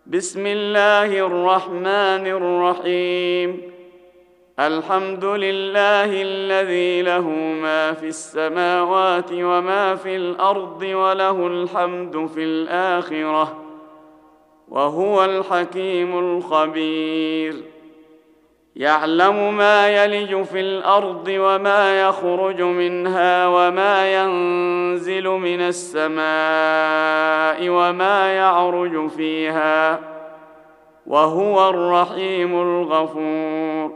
بسم الله الرحمن الرحيم. الحمد لله الذي له ما في السماوات وما في الأرض وله الحمد في الآخرة وهو الحكيم الخبير. يعلم ما يلج في الأرض وما يخرج منها وما ينزل من السماء وما يعرج فيها وهو الرحيم الغفور.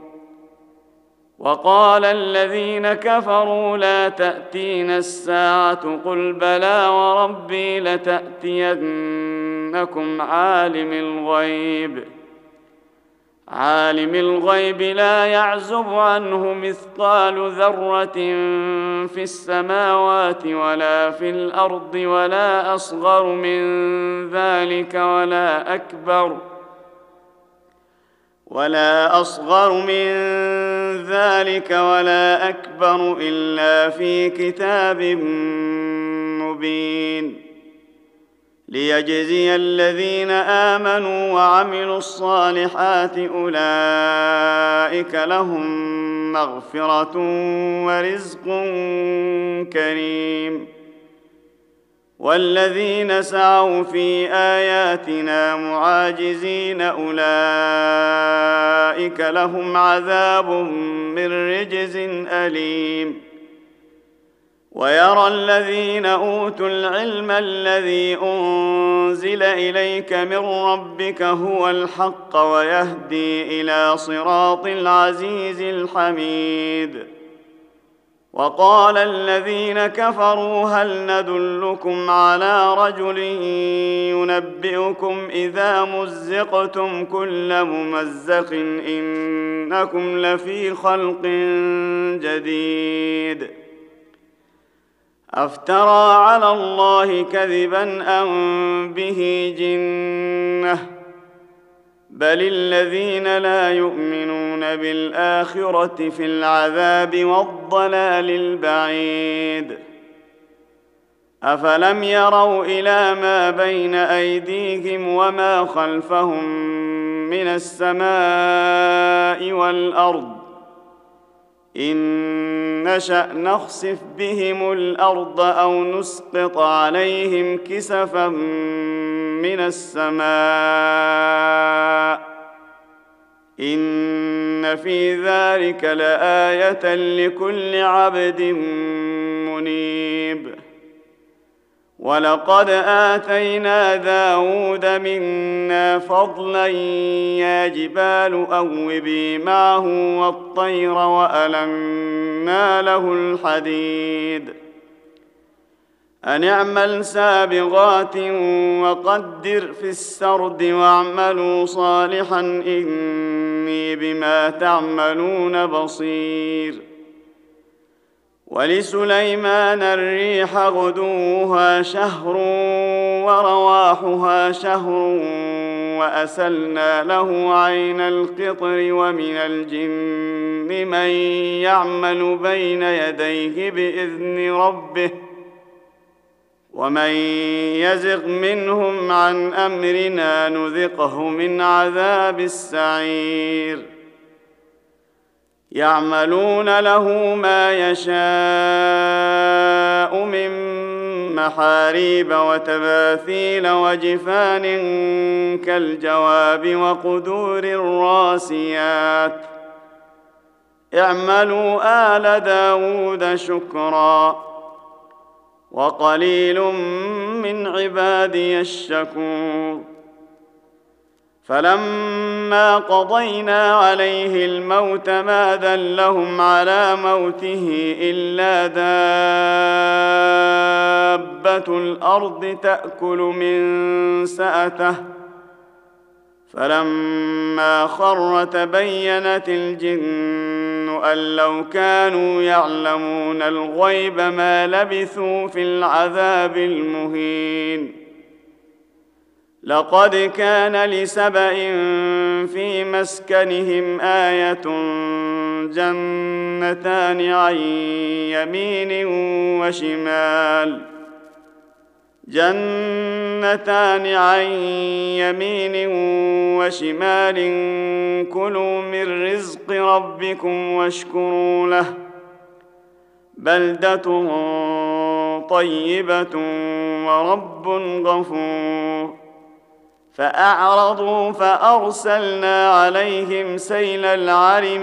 وقال الذين كفروا لا تأتينا الساعة قل بلى وربي لتأتينكم عالم الغيب لا يعزب عنه مثقال ذرة في السماوات ولا في الأرض ولا أصغر من ذلك ولا أكبر إلا في كتاب مبين. ليجزي الذين آمنوا وعملوا الصالحات أولئك لهم مغفرة ورزق كريم. والذين سعوا في آياتنا معاجزين أولئك لهم عذاب من رجز أليم. ويرى الذين أوتوا العلم الذي أنزل إليك من ربك هو الحق ويهدي إلى صراط العزيز الحميد. وقال الذين كفروا هل ندلكم على رجل ينبئكم إذا مزقتم كل ممزق إنكم لفي خلق جديد. أفترى على الله كذبا أم به جنة بل الذين لا يؤمنون بالآخرة في العذاب والضلال البعيد. أفلم يروا إلى ما بين أيديهم وما خلفهم من السماء والأرض إن نشأ نخسف بهم الأرض أو نسقط عليهم كسفا من السماء إن في ذلك لآية لكل عبد منيب. ولقد آتينا داود منا فضلا يا جبال أوبي معه والطير وألنا له الحديد أن اعمل سابغات وقدر في السرد واعملوا صالحا إني بما تعملون بصير. ولسليمان الريح غدوها شهر ورواحها شهر وأسلنا له عين القطر ومن الجن من يعمل بين يديه بإذن ربه ومن يزغ منهم عن أمرنا نذقه من عذاب السعير. يعملون له ما يشاء من محاريب وتماثيل وجفان كالجواب وقدور الراسيات اعملوا آل داود شكرا وقليل من عبادي الشكور. فلما قضينا عليه الموت ما دلهم على موته إلا دابة الأرض تأكل من سأته فلما خر تبينت الجن أن لو كانوا يعلمون الغيب ما لبثوا في العذاب المهين. لقد كان لسبإ في مسكنهم آية جنتان عن يمين وشمال جنتان عن يمين وشمال كلوا من رزق ربكم واشكروا له بلدة طيبة ورب غفور فأعرضوا فأرسلنا عليهم سيل العرم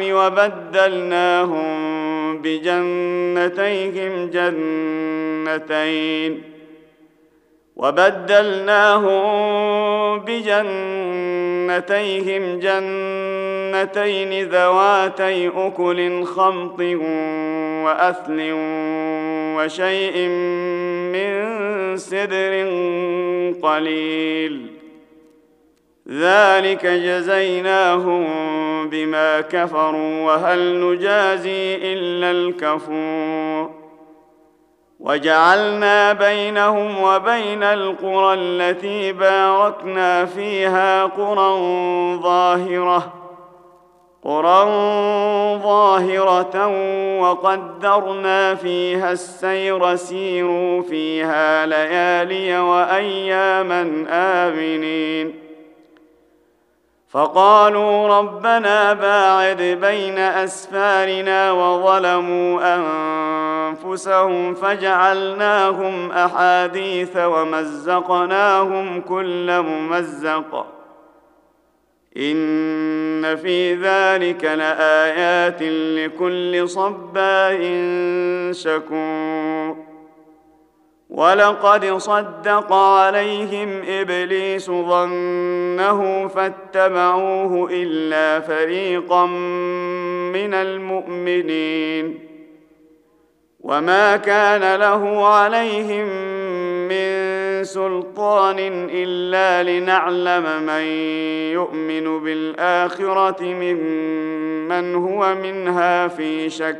وبدلناهم بجنتيهم جنتين ذواتي أكل خمط وأثل وشيء من سدر قليل ذلك جزيناهم بما كفروا وهل نجازي إلا الكفور وجعلنا بينهم وبين القرى التي باركنا فيها قرى ظاهرة وقدرنا فيها السير سيروا فيها ليالي وأياما آمنين فقالوا ربنا باعد بين أسفارنا وظلموا أنفسهم فجعلناهم أحاديث ومزقناهم كل ممزق إن في ذلك لآيات لكل صبار شكور ولقد صدق عليهم إبليس ظنه فاتبعوه إلا فريقا من المؤمنين وما كان له عليهم من سلطان إلا لنعلم من يؤمن بالآخرة ممن هو منها في شك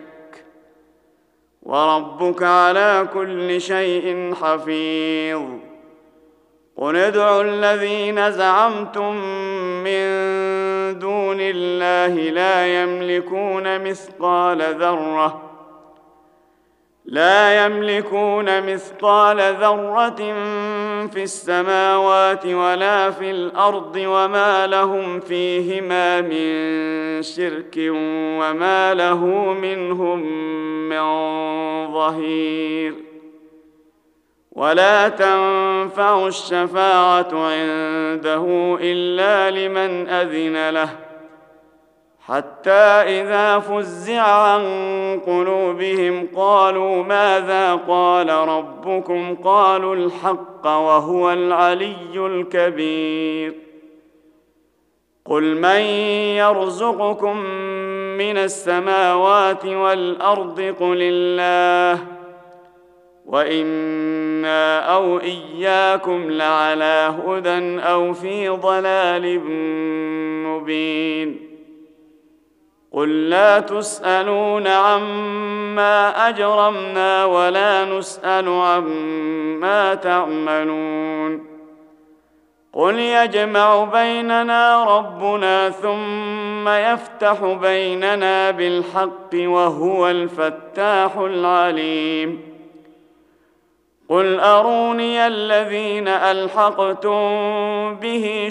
وربك على كل شيء حفيظ قل ادعوا الذين زعمتم من دون الله لا يملكون مثقال ذرة في السماوات ولا في الأرض وما لهم فيهما من شرك وما له منهم من ظهير ولا تنفع الشفاعة عنده إلا لمن أذن له حتى إذا فزع عن قلوبهم قالوا ماذا قال ربكم قالوا الحق وهو العلي الكبير قل من يرزقكم من السماوات والأرض قل الله وإنا أو إياكم لعلى هدى أو في ضلال مبين قل لا تسألون عما أجرمنا ولا نسأل عما تعملون قل يجمع بيننا ربنا ثم يفتح بيننا بالحق وهو الفتاح العليم قل أروني الذين ألحقتم به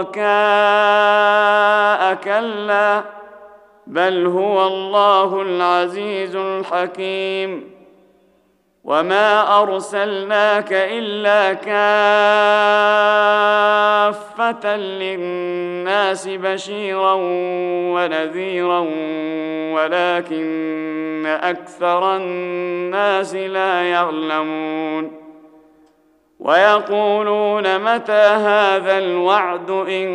شركاء كلا بل هو الله العزيز الحكيم وما أرسلناك إلا كافة للناس بشيرا ونذيرا ولكن أكثر الناس لا يعلمون ويقولون متى هذا الوعد إن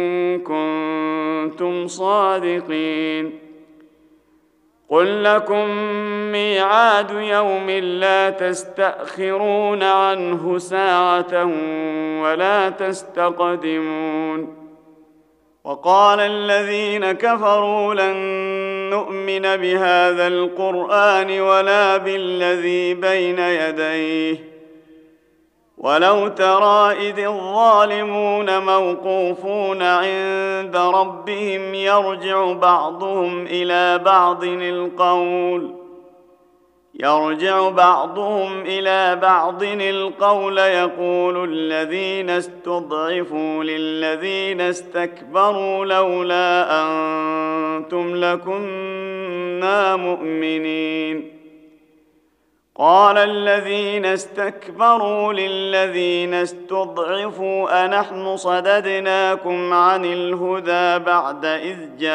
كنتم صادقين قل لكم ميعاد يوم لا تستأخرون عنه ساعة ولا تستقدمون وقال الذين كفروا لن نؤمن بهذا القرآن ولا بالذي بين يديه ولو ترى إذ الظالمون موقوفون عند ربهم يرجع بعضهم إلى بعض القول يرجع بعضهم إلى بعض القول يقول الذين استضعفوا للذين استكبروا لولا أنتم لكنا مؤمنين. قال الذين استكبروا للذين استضعفوا أنحن صددناكم عن الهدى بعد إذ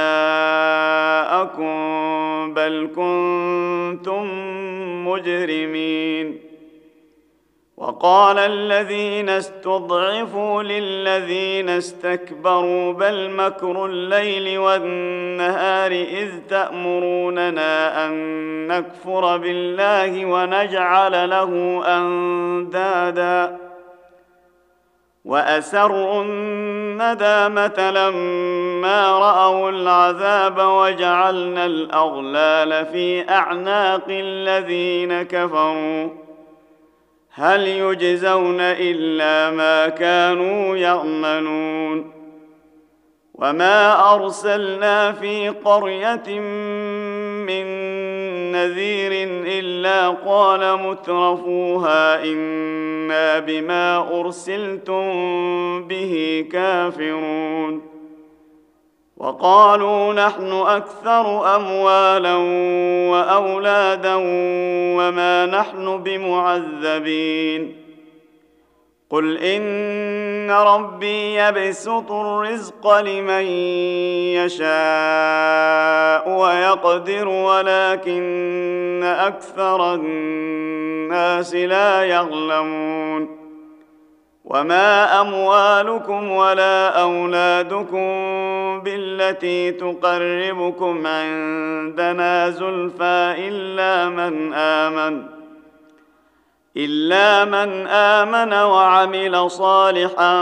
جاءكم بل كنتم مجرمين. وقال الذين استضعفوا للذين استكبروا بل مكر الليل والنهار إذ تأمروننا أن نكفر بالله ونجعل له أندادا وأسروا الندامة لما رأوا العذاب وجعلنا الأغلال في أعناق الذين كفروا هل يجزون إلا ما كانوا يعملون. وما أرسلنا في قرية من نذير إلا قال مترفوها إنا بما أرسلتم به كافرون. وقالوا نحن أكثر أموالا وأولادا وما نحن بمعذبين. قل إن ربي يبسط الرزق لمن يشاء ويقدر ولكن أكثر الناس لا يعلمون. وما أموالكم ولا أولادكم بالتي تقربكم عندنا زلفى إلا من آمن وعمل صالحا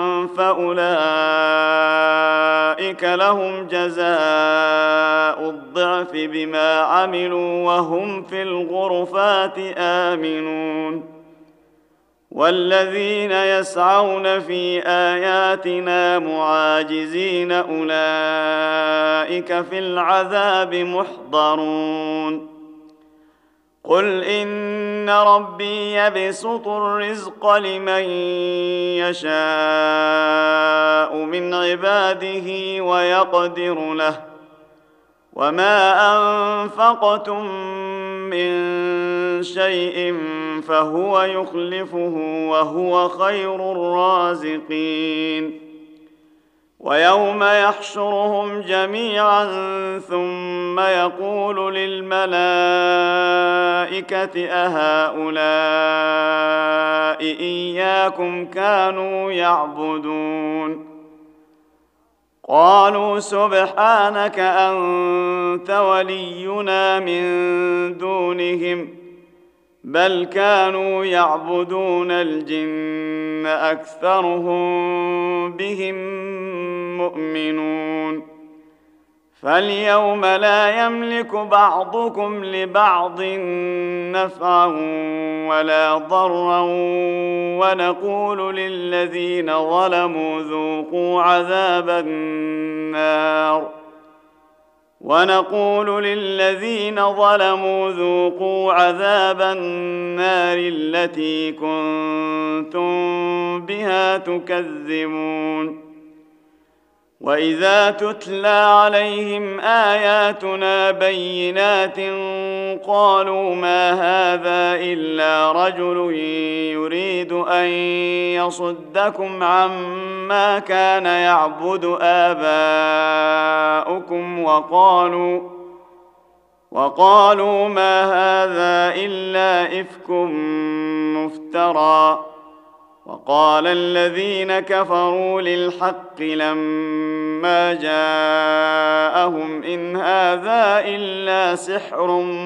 فأولئك لهم جزاء الضعف بما عملوا وهم في الغرفات آمنون. والذين يسعون في آياتنا معاجزين أولئك في العذاب محضرون. قل إن ربي يبسط الرزق لمن يشاء من عباده ويقدر له وما أنفقتم من شيء فهو يخلفه وهو خير الرازقين. ويوم يحشرهم جميعا ثم يقول للملائكة أهؤلاء إياكم كانوا يعبدون قالوا سبحانك أنت ولينا من دونهم بل كانوا يعبدون الجن أكثرهم بهم مؤمنون. فاليوم لا يملك بعضكم لبعض نفعا ولا ضرا ونقول للذين ظلموا ذوقوا عذاب النار التي كنتم بها تكذبون. وإذا تتلى عليهم آياتنا بينات قالوا ما هذا إلا رجل يريد أن يصدكم عما كان يعبد آباؤكم وقالوا ما هذا إلا إفك مفترى. وقال الذين كفروا للحق لما جاءهم إن هذا إلا سحر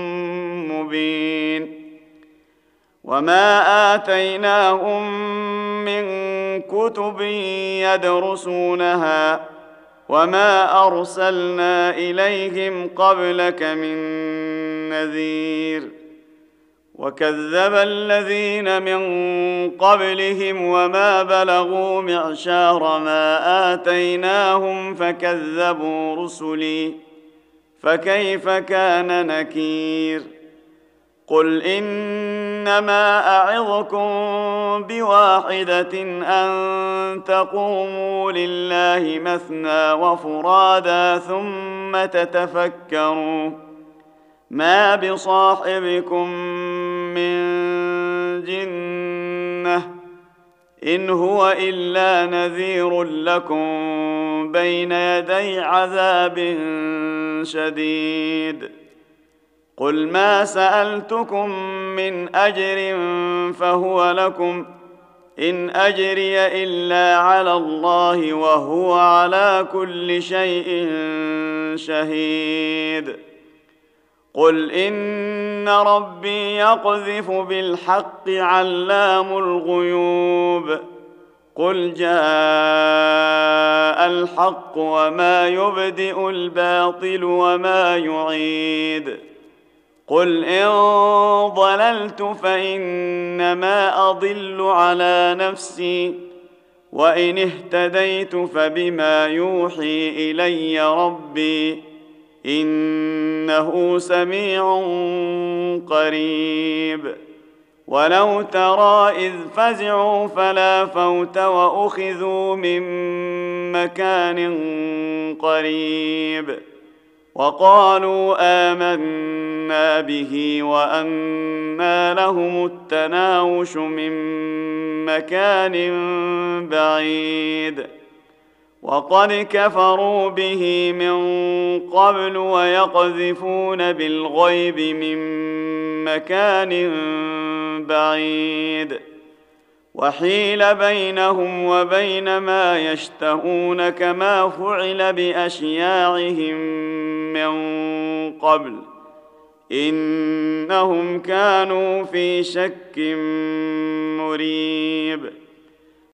مبين. وما آتيناهم من كتب يدرسونها وما أرسلنا إليهم قبلك من نذير. وكذب الذين من قبلهم وما بلغوا معشار ما آتيناهم فكذبوا رسلي فكيف كان نكير. قل إنما أعظكم بواحدة أن تقوموا لله مثنى وفرادى ثم تتفكروا ما بصاحبكم من جنة إن هو إلا نذير لكم بين يدي عذاب شديد. قل ما سألتكم من أجر فهو لكم إن أجري إلا على الله وهو على كل شيء شهيد. قل إن ربي يقذف بالحق علام الغيوب. قل جاء الحق وما يبدئ الباطل وما يعيد. قل إن ضللت فإنما أضل على نفسي وإن اهتديت فبما يوحي إلي ربي إنه سميع قريب. ولو ترى إذ فزعوا فلا فوت وأخذوا من مكان قريب وقالوا آمنا به وأنى لهم التناوش من مكان بعيد وقد كفروا به من قبل ويقذفون بالغيب من مكان بعيد وحيل بينهم وبين ما يشتهون كما فعل بأشياعهم من قبل إنهم كانوا في شك مريب.